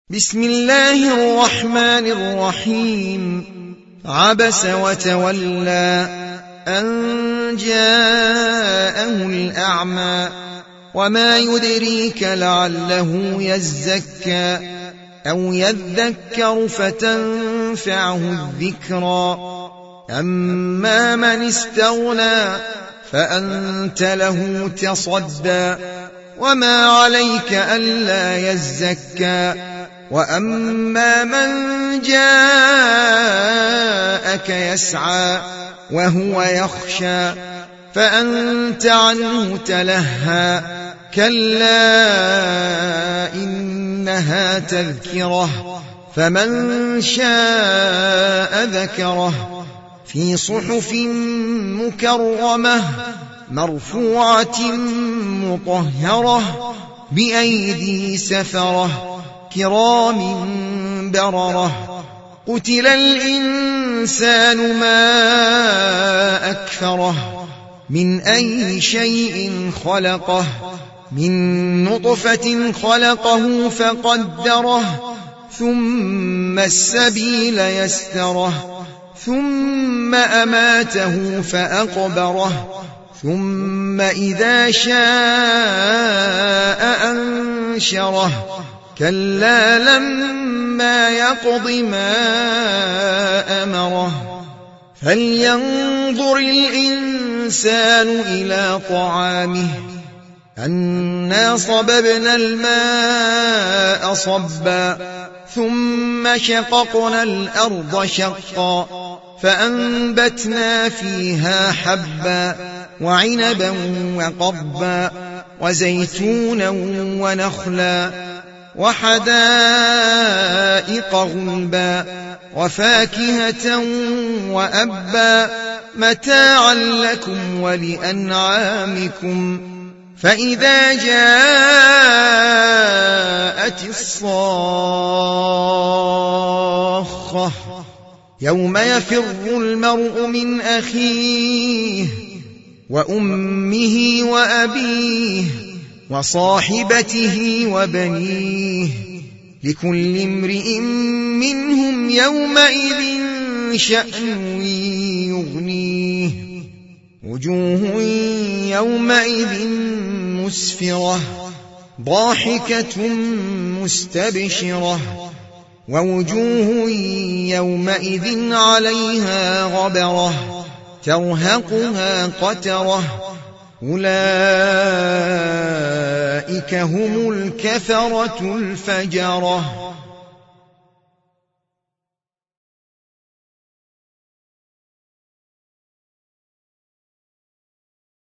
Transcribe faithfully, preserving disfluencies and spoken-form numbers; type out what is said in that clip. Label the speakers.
Speaker 1: بسم الله الرحمن الرحيم. عبس وتولى أن جاءه الأعمى وما يدريك لعله يزكى أو يذكر فتنفعه الذكرى. أما من استغنى فأنت له تصدى وما عليك ألا يزكى. وأما من جاءك يسعى وهو يخشى فأنت عنه تلهى. كلا إنها تذكرة فمن شاء ذكره في صحف مكرمة مرفوعة مطهرة بأيدي سفرة كرام بررة. قتل الإنسان ما أكفره من أي شيء خلقه من نطفة خلقه فقدره ثم السبيل يسره ثم أماته فأقبره ثم إذا شاء أنشره. كلا لما يقض ما أمره. فلينظر الإنسان إلى طعامه أنا صببنا الماء صبا ثم شققنا الأرض شقا فأنبتنا فيها حبا وعنبا وقضبا وزيتونا ونخلا وحدائق غلبا وفاكهة وأبا متاعا لكم ولأنعامكم. فإذا جاءت الصاخة يوم يفر المرء من أخيه وأمه وأبيه وصاحبته وبنيه لكل امرئ منهم يومئذ شأن يغنيه. وجوه يومئذ مسفرة ضاحكة مستبشرة ووجوه يومئذ عليها غبرة ترهقها قترة. أولئك هم الكفرة الفجرة.